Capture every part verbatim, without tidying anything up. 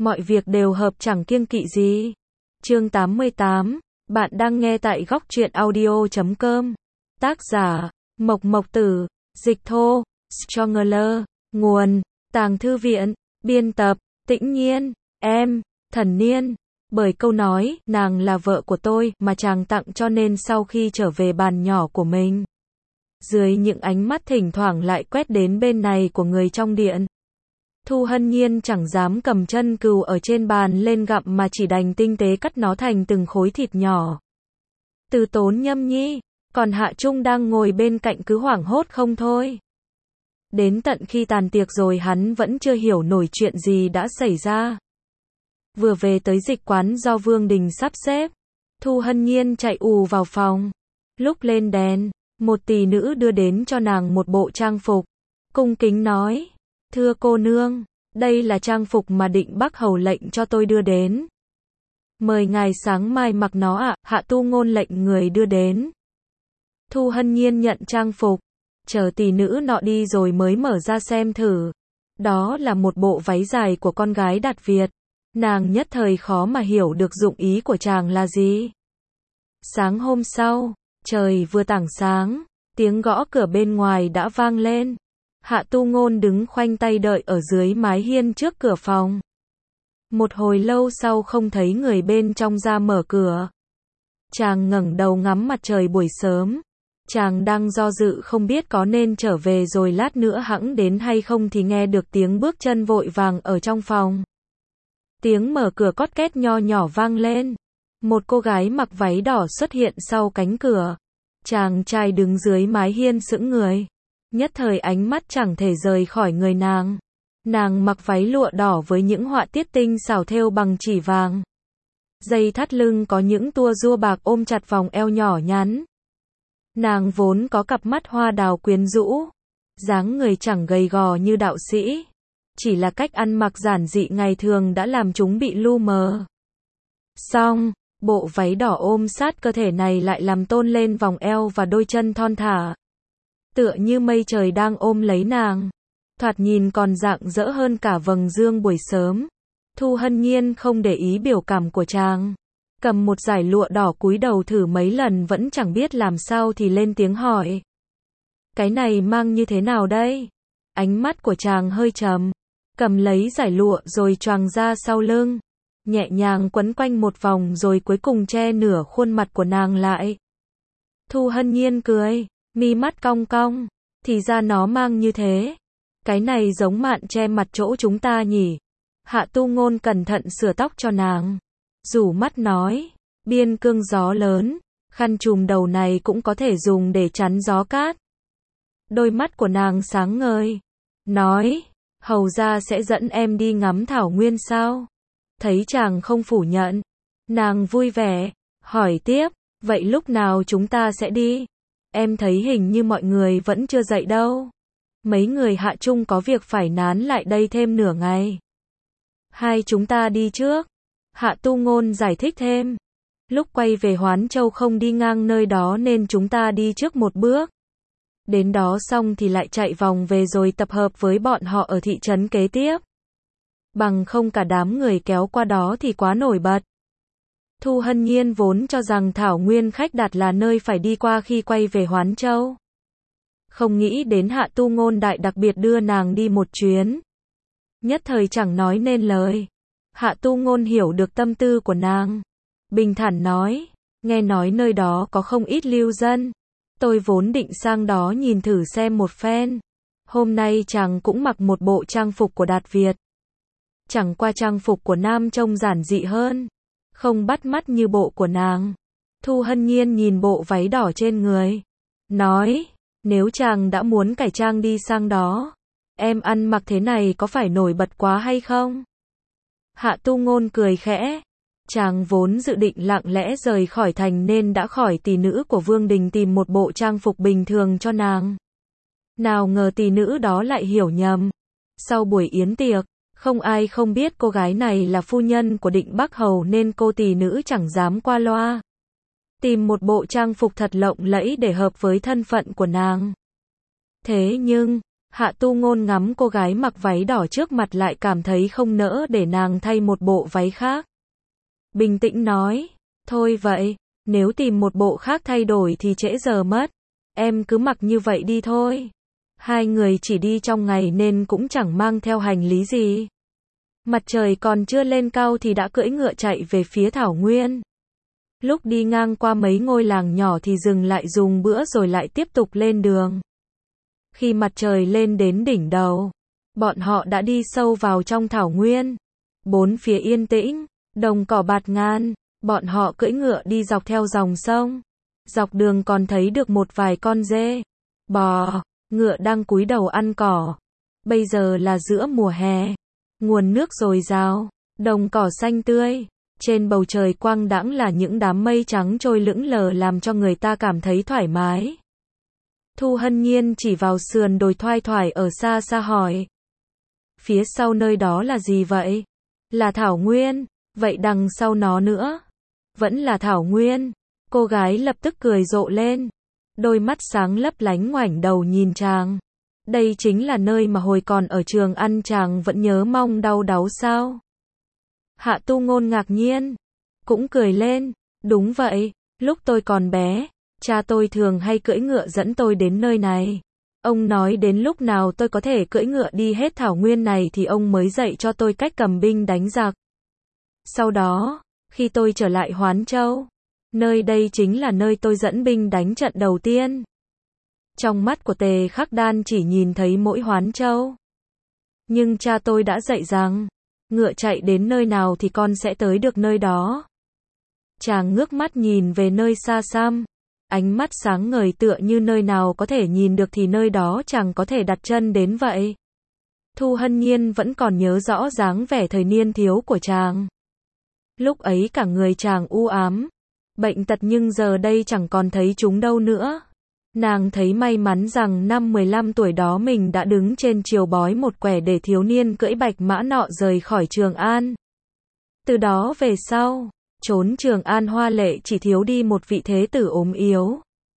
mọi việc đều hợp chẳng kiêng kỵ gì. Chương tám mươi tám, bạn đang nghe tại góc truyện audio chấm com. Tác giả, Mộc Mộc Tử, dịch thô, Stronger, nguồn, Tàng Thư Viện, biên tập, Tĩnh Nhiên, em, Thần Niên. Bởi câu nói, nàng là vợ của tôi, mà chàng tặng cho nên sau khi trở về bàn nhỏ của mình. Dưới những ánh mắt thỉnh thoảng lại quét đến bên này của người trong điện. Thu Hân Nhiên chẳng dám cầm chân cừu ở trên bàn lên gặm mà chỉ đành tinh tế cắt nó thành từng khối thịt nhỏ. Từ Tốn nhâm nhi, còn Hạ Trung đang ngồi bên cạnh cứ hoảng hốt không thôi. Đến tận khi tàn tiệc rồi hắn vẫn chưa hiểu nổi chuyện gì đã xảy ra. Vừa về tới dịch quán do Vương Đình sắp xếp, Thu Hân Nhiên chạy ù vào phòng. Lúc lên đèn, một tỷ nữ đưa đến cho nàng một bộ trang phục. Cung kính nói, thưa cô nương, đây là trang phục mà Định Bắc hầu lệnh cho tôi đưa đến. Mời ngài sáng mai mặc nó ạ. À, Hạ Tu Ngôn lệnh người đưa đến. Thu Hân Nhiên nhận trang phục, chờ tỷ nữ nọ đi rồi mới mở ra xem thử. Đó là một bộ váy dài của con gái Đạt Việt. Nàng nhất thời khó mà hiểu được dụng ý của chàng là gì. Sáng hôm sau, trời vừa tảng sáng, tiếng gõ cửa bên ngoài đã vang lên. Hạ Tu Ngôn đứng khoanh tay đợi ở dưới mái hiên trước cửa phòng. Một hồi lâu sau không thấy người bên trong ra mở cửa. Chàng ngẩng đầu ngắm mặt trời buổi sớm. Chàng đang do dự không biết có nên trở về rồi lát nữa hẵng đến hay không thì nghe được tiếng bước chân vội vàng ở trong phòng. Tiếng mở cửa cót két nho nhỏ vang lên. Một cô gái mặc váy đỏ xuất hiện sau cánh cửa. Chàng trai đứng dưới mái hiên sững người. Nhất thời ánh mắt chẳng thể rời khỏi người nàng. Nàng mặc váy lụa đỏ với những họa tiết tinh xảo thêu bằng chỉ vàng. Dây thắt lưng có những tua rua bạc ôm chặt vòng eo nhỏ nhắn. Nàng vốn có cặp mắt hoa đào quyến rũ. Dáng người chẳng gầy gò như đạo sĩ. Chỉ là cách ăn mặc giản dị ngày thường đã làm chúng bị lu mờ. Xong, bộ váy đỏ ôm sát cơ thể này lại làm tôn lên vòng eo và đôi chân thon thả. Tựa như mây trời đang ôm lấy nàng. Thoạt nhìn còn rạng rỡ hơn cả vầng dương buổi sớm. Thu Hân Nhiên không để ý biểu cảm của chàng. Cầm một dải lụa đỏ cúi đầu thử mấy lần vẫn chẳng biết làm sao thì lên tiếng hỏi. Cái này mang như thế nào đây? Ánh mắt của chàng hơi trầm. Cầm lấy dải lụa rồi choàng ra sau lưng. Nhẹ nhàng quấn quanh một vòng rồi cuối cùng che nửa khuôn mặt của nàng lại. Thu Hân Nhiên cười, mi mắt cong cong. Thì ra nó mang như thế. Cái này giống mạn che mặt chỗ chúng ta nhỉ? Hạ Tu Ngôn cẩn thận sửa tóc cho nàng. Rủ mắt nói, biên cương gió lớn, khăn trùm đầu này cũng có thể dùng để chắn gió cát. Đôi mắt của nàng sáng ngời. Nói, hầu gia sẽ dẫn em đi ngắm thảo nguyên sao? Thấy chàng không phủ nhận. Nàng vui vẻ, hỏi tiếp, vậy lúc nào chúng ta sẽ đi? Em thấy hình như mọi người vẫn chưa dậy đâu. Mấy người Hạ Trung có việc phải nán lại đây thêm nửa ngày. Hai chúng ta đi trước. Hạ Tu Ngôn giải thích thêm. Lúc quay về Hoán Châu không đi ngang nơi đó nên chúng ta đi trước một bước. Đến đó xong thì lại chạy vòng về rồi tập hợp với bọn họ ở thị trấn kế tiếp. Bằng không cả đám người kéo qua đó thì quá nổi bật. Thu Hân Nhiên vốn cho rằng Thảo Nguyên Khách Đạt là nơi phải đi qua khi quay về Hoán Châu. Không nghĩ đến Hạ Tu Ngôn đại đặc biệt đưa nàng đi một chuyến. Nhất thời chẳng nói nên lời. Hạ Tu Ngôn hiểu được tâm tư của nàng. Bình thản nói, nghe nói nơi đó có không ít lưu dân. Tôi vốn định sang đó nhìn thử xem một phen. Hôm nay chàng cũng mặc một bộ trang phục của Đạt Việt. Chẳng qua trang phục của nam trông giản dị hơn. Không bắt mắt như bộ của nàng. Thu Hân Nhiên nhìn bộ váy đỏ trên người. Nói, nếu chàng đã muốn cải trang đi sang đó. Em ăn mặc thế này có phải nổi bật quá hay không? Hạ Tu Ngôn cười khẽ. Chàng vốn dự định lặng lẽ rời khỏi thành nên đã khỏi tỷ nữ của Vương Đình tìm một bộ trang phục bình thường cho nàng. Nào ngờ tỷ nữ đó lại hiểu nhầm. Sau buổi yến tiệc, không ai không biết cô gái này là phu nhân của Định Bắc hầu nên cô tỷ nữ chẳng dám qua loa. Tìm một bộ trang phục thật lộng lẫy để hợp với thân phận của nàng. Thế nhưng, Hạ Tu Ngôn ngắm cô gái mặc váy đỏ trước mặt lại cảm thấy không nỡ để nàng thay một bộ váy khác. Bình tĩnh nói, thôi vậy, nếu tìm một bộ khác thay đổi thì trễ giờ mất. Em cứ mặc như vậy đi thôi. Hai người chỉ đi trong ngày nên cũng chẳng mang theo hành lý gì. Mặt trời còn chưa lên cao thì đã cưỡi ngựa chạy về phía thảo nguyên. Lúc đi ngang qua mấy ngôi làng nhỏ thì dừng lại dùng bữa rồi lại tiếp tục lên đường. Khi mặt trời lên đến đỉnh đầu, bọn họ đã đi sâu vào trong thảo nguyên. Bốn phía yên tĩnh, đồng cỏ bạt ngàn, bọn họ cưỡi ngựa đi dọc theo dòng sông. Dọc đường còn thấy được một vài con dê, bò, ngựa đang cúi đầu ăn cỏ. Bây giờ là giữa mùa hè, nguồn nước dồi dào, đồng cỏ xanh tươi. Trên bầu trời quang đãng là những đám mây trắng trôi lững lờ làm cho người ta cảm thấy thoải mái. Thu Hân Nhiên chỉ vào sườn đồi thoai thoải ở xa xa hỏi. Phía sau nơi đó là gì vậy? Là thảo nguyên, vậy đằng sau nó nữa? Vẫn là thảo nguyên. Cô gái lập tức cười rộ lên. Đôi mắt sáng lấp lánh ngoảnh đầu nhìn chàng. Đây chính là nơi mà hồi còn ở trường ăn chàng vẫn nhớ mong đau đáu sao? Hạ Tu Ngôn ngạc nhiên, cũng cười lên, đúng vậy, lúc tôi còn bé, cha tôi thường hay cưỡi ngựa dẫn tôi đến nơi này. Ông nói đến lúc nào tôi có thể cưỡi ngựa đi hết thảo nguyên này thì ông mới dạy cho tôi cách cầm binh đánh giặc. Sau đó, khi tôi trở lại Hoán Châu, nơi đây chính là nơi tôi dẫn binh đánh trận đầu tiên. Trong mắt của Tề Khắc Đan chỉ nhìn thấy mỗi Hoán Châu. Nhưng cha tôi đã dạy rằng, ngựa chạy đến nơi nào thì con sẽ tới được nơi đó. Chàng ngước mắt nhìn về nơi xa xăm, ánh mắt sáng ngời tựa như nơi nào có thể nhìn được thì nơi đó chàng có thể đặt chân đến vậy. Thu Hân Nhiên vẫn còn nhớ rõ dáng vẻ thời niên thiếu của chàng. Lúc ấy cả người chàng u ám, bệnh tật nhưng giờ đây chẳng còn thấy chúng đâu nữa. Nàng thấy may mắn rằng năm mười lăm tuổi đó mình đã đứng trên chiều bói một quẻ để thiếu niên cưỡi bạch mã nọ rời khỏi Trường An. Từ đó về sau, trốn Trường An hoa lệ chỉ thiếu đi một vị thế tử ốm yếu.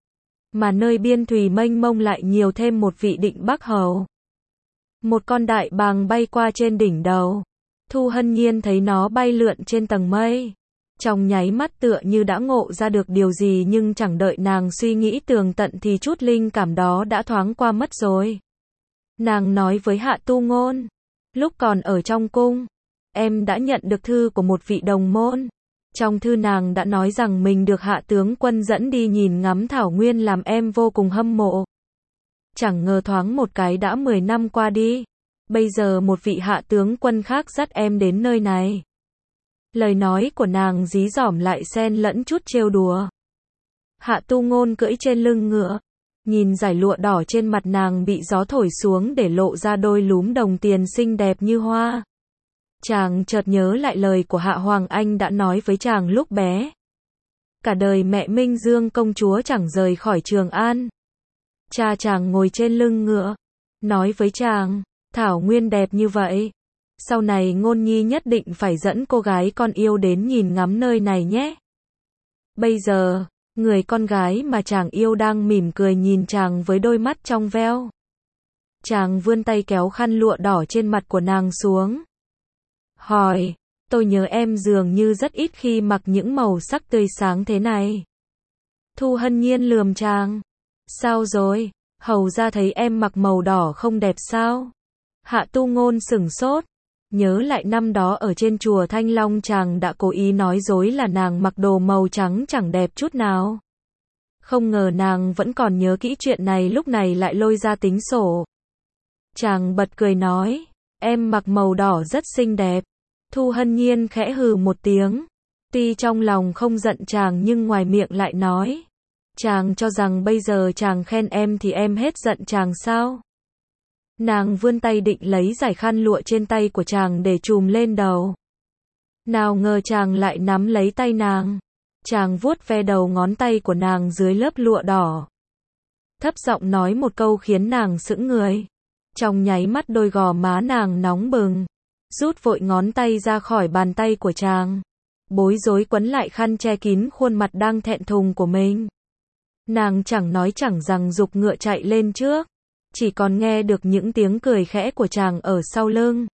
Mà nơi biên thùy mênh mông lại nhiều thêm một vị Định Bắc Hầu. Một con đại bàng bay qua trên đỉnh đầu. Thu Hân Nhiên thấy nó bay lượn trên tầng mây. Trong nháy mắt tựa như đã ngộ ra được điều gì nhưng chẳng đợi nàng suy nghĩ tường tận thì chút linh cảm đó đã thoáng qua mất rồi. Nàng nói với Hạ Tu Ngôn, lúc còn ở trong cung, em đã nhận được thư của một vị đồng môn. Trong thư nàng đã nói rằng mình được Hạ tướng quân dẫn đi nhìn ngắm thảo nguyên làm em vô cùng hâm mộ. Chẳng ngờ thoáng một cái đã mười năm qua đi, bây giờ một vị Hạ tướng quân khác dắt em đến nơi này. Lời nói của nàng dí dỏm lại xen lẫn chút trêu đùa. Hạ Tu Ngôn cưỡi trên lưng ngựa, nhìn dải lụa đỏ trên mặt nàng bị gió thổi xuống để lộ ra đôi lúm đồng tiền xinh đẹp như hoa. Chàng chợt nhớ lại lời của Hạ Hoàng Anh đã nói với chàng lúc bé. Cả đời mẹ Minh Dương công chúa chẳng rời khỏi Trường An. Cha chàng ngồi trên lưng ngựa, nói với chàng, thảo nguyên đẹp như vậy. Sau này Ngôn Nhi nhất định phải dẫn cô gái con yêu đến nhìn ngắm nơi này nhé. Bây giờ, người con gái mà chàng yêu đang mỉm cười nhìn chàng với đôi mắt trong veo. Chàng vươn tay kéo khăn lụa đỏ trên mặt của nàng xuống. Hỏi, tôi nhớ em dường như rất ít khi mặc những màu sắc tươi sáng thế này. Thu Hân Nhiên lườm chàng. Sao rồi, hầu ra thấy em mặc màu đỏ không đẹp sao? Hạ Tu Ngôn sửng sốt. Nhớ lại năm đó ở trên chùa Thanh Long chàng đã cố ý nói dối là nàng mặc đồ màu trắng chẳng đẹp chút nào. Không ngờ nàng vẫn còn nhớ kỹ chuyện này lúc này lại lôi ra tính sổ. Chàng bật cười nói, em mặc màu đỏ rất xinh đẹp. Thu Hân Nhiên khẽ hừ một tiếng. Tuy trong lòng không giận chàng nhưng ngoài miệng lại nói. Chàng cho rằng bây giờ chàng khen em thì em hết giận chàng sao? Nàng vươn tay định lấy giải khăn lụa trên tay của chàng để trùm lên đầu. Nào ngờ chàng lại nắm lấy tay nàng. Chàng vuốt ve đầu ngón tay của nàng dưới lớp lụa đỏ. Thấp giọng nói một câu khiến nàng sững người. Trong nháy mắt đôi gò má nàng nóng bừng. Rút vội ngón tay ra khỏi bàn tay của chàng. Bối rối quấn lại khăn che kín khuôn mặt đang thẹn thùng của mình. Nàng chẳng nói chẳng rằng giục ngựa chạy lên trước. chỉ còn nghe được những tiếng cười khẽ của chàng ở sau lưng.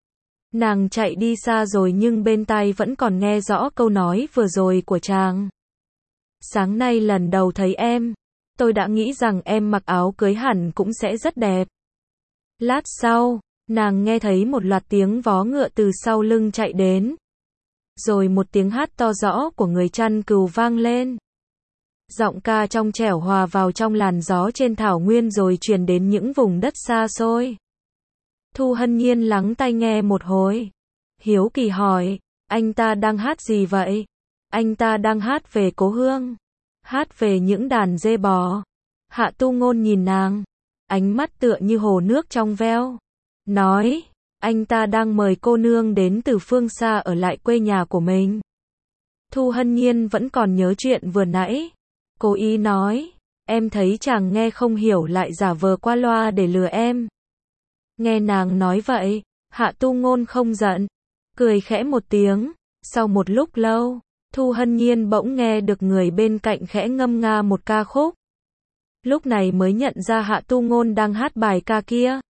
Nàng chạy đi xa rồi nhưng bên tai vẫn còn nghe rõ câu nói vừa rồi của chàng. Sáng nay lần đầu thấy em, tôi đã nghĩ rằng em mặc áo cưới hẳn cũng sẽ rất đẹp. Lát sau, nàng nghe thấy một loạt tiếng vó ngựa từ sau lưng chạy đến. Rồi một tiếng hát to rõ của người chăn cừu vang lên. Giọng ca trong trẻo hòa vào trong làn gió trên thảo nguyên rồi truyền đến những vùng đất xa xôi. Thu Hân Nhiên lắng tai nghe một hồi. Hiếu kỳ hỏi, anh ta đang hát gì vậy? Anh ta đang hát về cố hương. Hát về những đàn dê bò. Hạ Tu Ngôn nhìn nàng. Ánh mắt tựa như hồ nước trong veo. Nói, anh ta đang mời cô nương đến từ phương xa ở lại quê nhà của mình. Thu Hân Nhiên vẫn còn nhớ chuyện vừa nãy. Cố ý nói, em thấy chàng nghe không hiểu lại giả vờ qua loa để lừa em. Nghe nàng nói vậy, Hạ Tu Ngôn không giận, cười khẽ một tiếng. Sau một lúc lâu, Thu Hân Nhiên bỗng nghe được người bên cạnh khẽ ngâm nga một ca khúc. Lúc này mới nhận ra Hạ Tu Ngôn đang hát bài ca kia.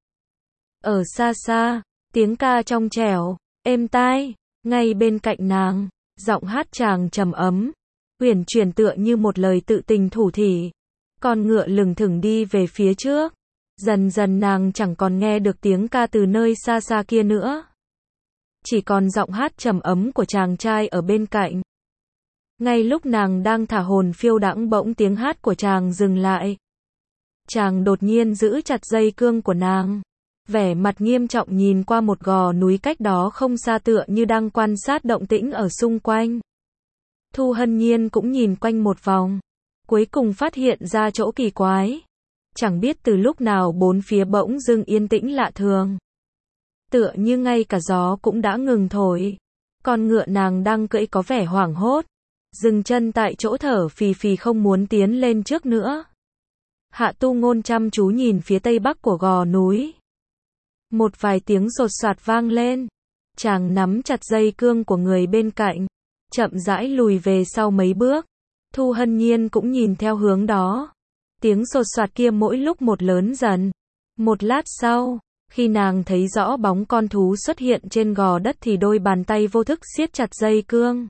Ở xa xa, tiếng ca trong trẻo, êm tai, ngay bên cạnh nàng, giọng hát chàng trầm ấm, uyển chuyển tựa như một lời tự tình thủ thỉ. Con ngựa lừng thừng đi về phía trước. Dần dần nàng chẳng còn nghe được tiếng ca từ nơi xa xa kia nữa. Chỉ còn giọng hát trầm ấm của chàng trai ở bên cạnh. Ngay lúc nàng đang thả hồn phiêu đãng bỗng tiếng hát của chàng dừng lại. Chàng đột nhiên giữ chặt dây cương của nàng. Vẻ mặt nghiêm trọng nhìn qua một gò núi cách đó không xa tựa như đang quan sát động tĩnh ở xung quanh. Thu Hân Nhiên cũng nhìn quanh một vòng. Cuối cùng phát hiện ra chỗ kỳ quái. Chẳng biết từ lúc nào bốn phía bỗng dưng yên tĩnh lạ thường. Tựa như ngay cả gió cũng đã ngừng thổi. Con ngựa nàng đang cưỡi có vẻ hoảng hốt. Dừng chân tại chỗ thở phì phì không muốn tiến lên trước nữa. Hạ Tu Ngôn chăm chú nhìn phía tây bắc của gò núi. Một vài tiếng sột soạt vang lên. Chàng nắm chặt dây cương của người bên cạnh. Chậm rãi lùi về sau mấy bước. Thu Hân Nhiên cũng nhìn theo hướng đó. Tiếng sột soạt kia mỗi lúc một lớn dần. Một lát sau, khi nàng thấy rõ bóng con thú xuất hiện trên gò đất thì đôi bàn tay vô thức siết chặt dây cương.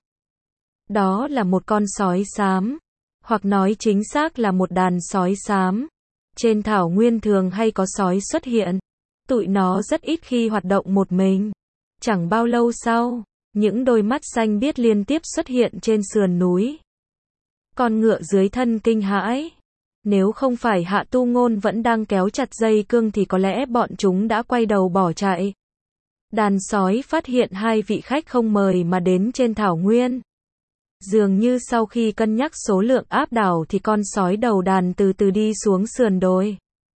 Đó là một con sói xám. Hoặc nói chính xác là một đàn sói xám. Trên thảo nguyên thường hay có sói xuất hiện. Tụi nó rất ít khi hoạt động một mình. Chẳng bao lâu sau, những đôi mắt xanh biếc liên tiếp xuất hiện trên sườn núi. Con ngựa dưới thân kinh hãi. Nếu không phải Hạ Tu Ngôn vẫn đang kéo chặt dây cương thì có lẽ bọn chúng đã quay đầu bỏ chạy. Đàn sói phát hiện hai vị khách không mời mà đến trên thảo nguyên. Dường như sau khi cân nhắc số lượng áp đảo thì con sói đầu đàn từ từ đi xuống sườn đồi.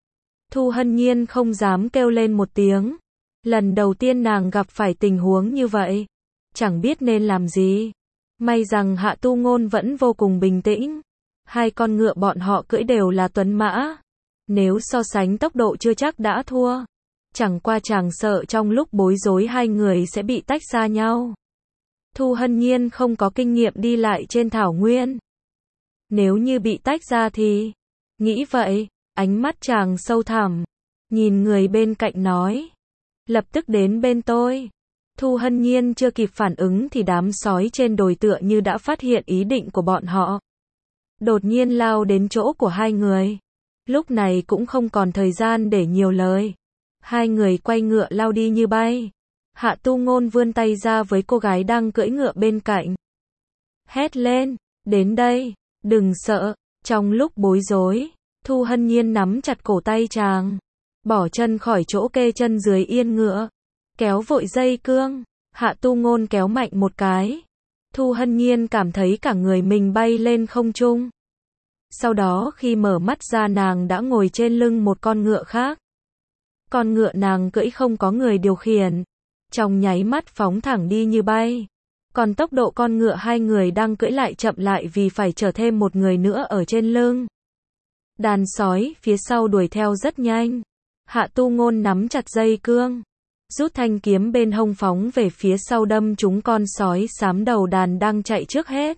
Thu Hân Nhiên không dám kêu lên một tiếng. Lần đầu tiên nàng gặp phải tình huống như vậy. Chẳng biết nên làm gì. May rằng Hạ Tu Ngôn vẫn vô cùng bình tĩnh. Hai con ngựa bọn họ cưỡi đều là tuấn mã. Nếu so sánh tốc độ chưa chắc đã thua. Chẳng qua chàng sợ trong lúc bối rối hai người sẽ bị tách xa nhau. Thu Hân Nhiên không có kinh nghiệm đi lại trên thảo nguyên. Nếu như bị tách ra thì... Nghĩ vậy, ánh mắt chàng sâu thẳm. Nhìn người bên cạnh nói. Lập tức đến bên tôi. Thu Hân Nhiên chưa kịp phản ứng thì đám sói trên đồi tựa như đã phát hiện ý định của bọn họ. Đột nhiên lao đến chỗ của hai người. Lúc này cũng không còn thời gian để nhiều lời. Hai người quay ngựa lao đi như bay. Hạ Tu Ngôn vươn tay ra với cô gái đang cưỡi ngựa bên cạnh. Hét lên, đến đây, đừng sợ. Trong lúc bối rối, Thu Hân Nhiên nắm chặt cổ tay chàng. Bỏ chân khỏi chỗ kê chân dưới yên ngựa. Kéo vội dây cương. Hạ Tu Ngôn kéo mạnh một cái. Thu Hân Nhiên cảm thấy cả người mình bay lên không trung. Sau đó khi mở mắt ra nàng đã ngồi trên lưng một con ngựa khác. Con ngựa nàng cưỡi không có người điều khiển. Trong nháy mắt phóng thẳng đi như bay. Còn tốc độ con ngựa hai người đang cưỡi lại chậm lại vì phải chở thêm một người nữa ở trên lưng. Đàn sói phía sau đuổi theo rất nhanh. Hạ Tu Ngôn nắm chặt dây cương. Rút thanh kiếm bên hông phóng về phía sau đâm trúng con sói xám đầu đàn đang chạy trước hết.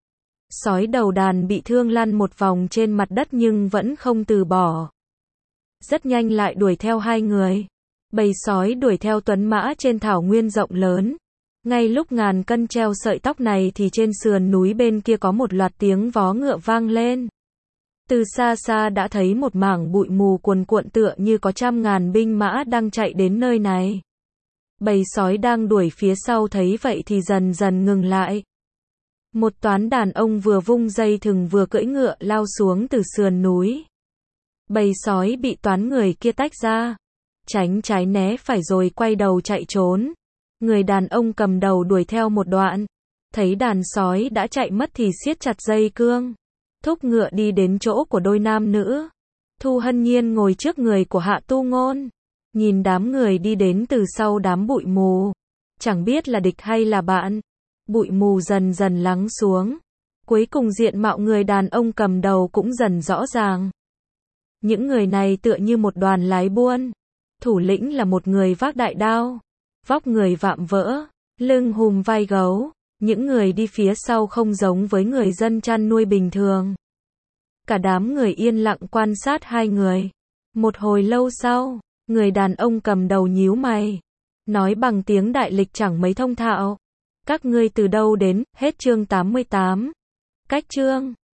Sói đầu đàn bị thương lăn một vòng trên mặt đất nhưng vẫn không từ bỏ. rất nhanh lại đuổi theo hai người. Bầy sói đuổi theo tuấn mã trên thảo nguyên rộng lớn. Ngay lúc ngàn cân treo sợi tóc này thì trên sườn núi bên kia có một loạt tiếng vó ngựa vang lên. Từ xa xa đã thấy một mảng bụi mù cuồn cuộn tựa như có trăm ngàn binh mã đang chạy đến nơi này. Bầy sói đang đuổi phía sau thấy vậy thì dần dần ngừng lại. Một toán đàn ông vừa vung dây thừng vừa cưỡi ngựa lao xuống từ sườn núi. Bầy sói bị toán người kia tách ra, tránh trái né phải rồi quay đầu chạy trốn. Người đàn ông cầm đầu đuổi theo một đoạn, thấy đàn sói đã chạy mất thì siết chặt dây cương, thúc ngựa đi đến chỗ của đôi nam nữ. Thu Hân Nhiên ngồi trước người của Hạ Tu Ngôn, nhìn đám người đi đến từ sau đám bụi mù, chẳng biết là địch hay là bạn. Bụi mù dần dần lắng xuống, cuối cùng diện mạo người đàn ông cầm đầu cũng dần rõ ràng. Những người này tựa như một đoàn lái buôn, thủ lĩnh là một người vác đại đao, vóc người vạm vỡ, lưng hùm vai gấu. Những người đi phía sau không giống với người dân chăn nuôi bình thường. Cả đám người yên lặng quan sát hai người. Một hồi lâu sau, người đàn ông cầm đầu nhíu mày, nói bằng tiếng đại lịch chẳng mấy thông thạo. Các ngươi từ đâu đến? Hết chương tám mươi tám. Cách chương